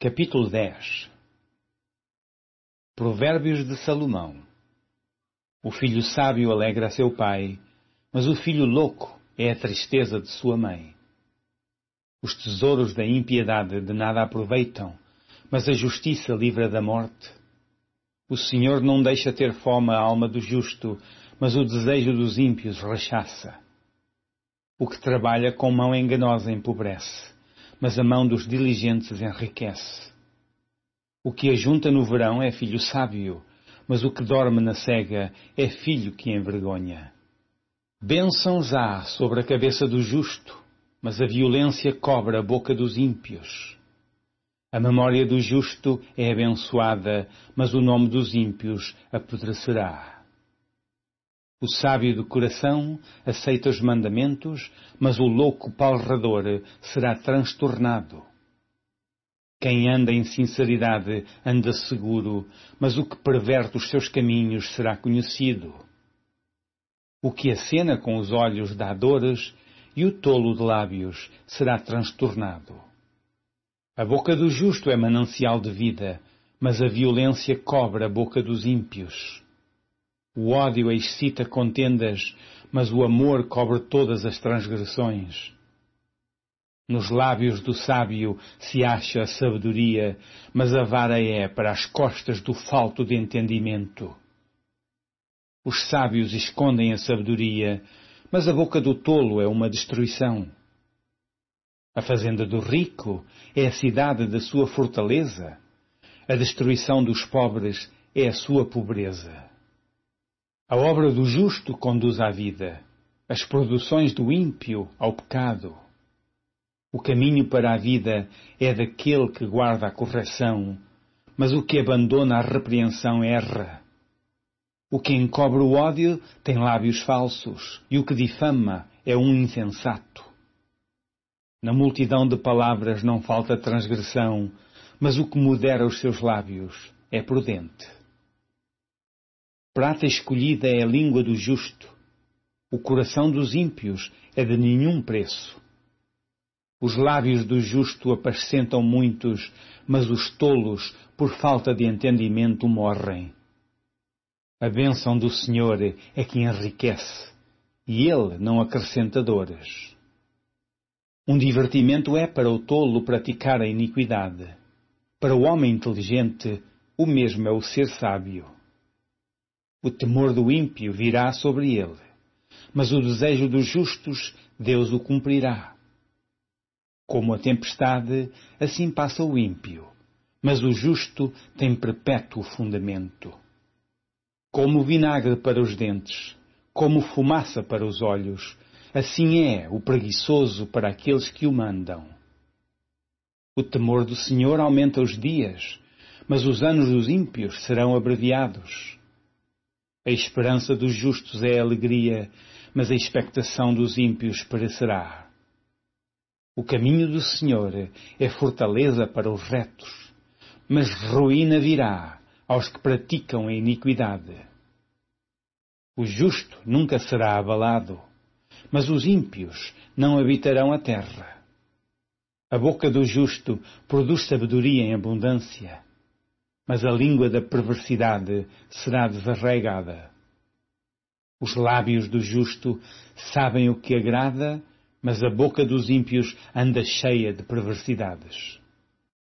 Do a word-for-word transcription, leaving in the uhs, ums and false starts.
Capítulo dez. Provérbios de Salomão. O filho sábio alegra seu pai, mas o filho louco é a tristeza de sua mãe. Os tesouros da impiedade de nada aproveitam, mas a justiça livra da morte. O Senhor não deixa ter fome a alma do justo, mas o desejo dos ímpios rechaça. O que trabalha com mão enganosa empobrece, mas a mão dos diligentes enriquece. O que ajunta no verão é filho sábio, mas o que dorme na cega é filho que envergonha. Bênçãos há sobre a cabeça do justo, mas a violência cobre a boca dos ímpios. A memória do justo é abençoada, mas o nome dos ímpios apodrecerá. O sábio de coração aceita os mandamentos, mas o louco palrador será transtornado. Quem anda em sinceridade anda seguro, mas o que perverte os seus caminhos será conhecido. O que acena com os olhos dá dores, e o tolo de lábios será transtornado. A boca do justo é manancial de vida, mas a violência cobre a boca dos ímpios. O ódio excita contendas, mas o amor cobre todas as transgressões. Nos lábios do sábio se acha a sabedoria, mas a vara é para as costas do falto de entendimento. Os sábios escondem a sabedoria, mas a boca do tolo é uma destruição. A fazenda do rico é a cidade da sua fortaleza. A destruição dos pobres é a sua pobreza. A obra do justo conduz à vida, as produções do ímpio ao pecado. O caminho para a vida é daquele que guarda a correção, mas o que abandona a repreensão erra. O que encobre o ódio tem lábios falsos, e o que difama é um insensato. Na multidão de palavras não falta transgressão, mas o que modera os seus lábios é prudente. Prata escolhida é a língua do justo. O coração dos ímpios é de nenhum preço. Os lábios do justo apacentam muitos, mas os tolos, por falta de entendimento, morrem. A bênção do Senhor é que enriquece, e Ele não acrescenta dores. Um divertimento é para o tolo praticar a iniquidade. Para o homem inteligente, o mesmo é o ser sábio. O temor do ímpio virá sobre ele, mas o desejo dos justos Deus o cumprirá. Como a tempestade, assim passa o ímpio, mas o justo tem perpétuo fundamento. Como vinagre para os dentes, como fumaça para os olhos, assim é o preguiçoso para aqueles que o mandam. O temor do Senhor aumenta os dias, mas os anos dos ímpios serão abreviados. A esperança dos justos é alegria, mas a expectação dos ímpios perecerá. O caminho do Senhor é fortaleza para os retos, mas ruína virá aos que praticam a iniquidade. O justo nunca será abalado, mas os ímpios não habitarão a terra. A boca do justo produz sabedoria em abundância, mas a língua da perversidade será desarraigada. Os lábios do justo sabem o que agrada, mas a boca dos ímpios anda cheia de perversidades.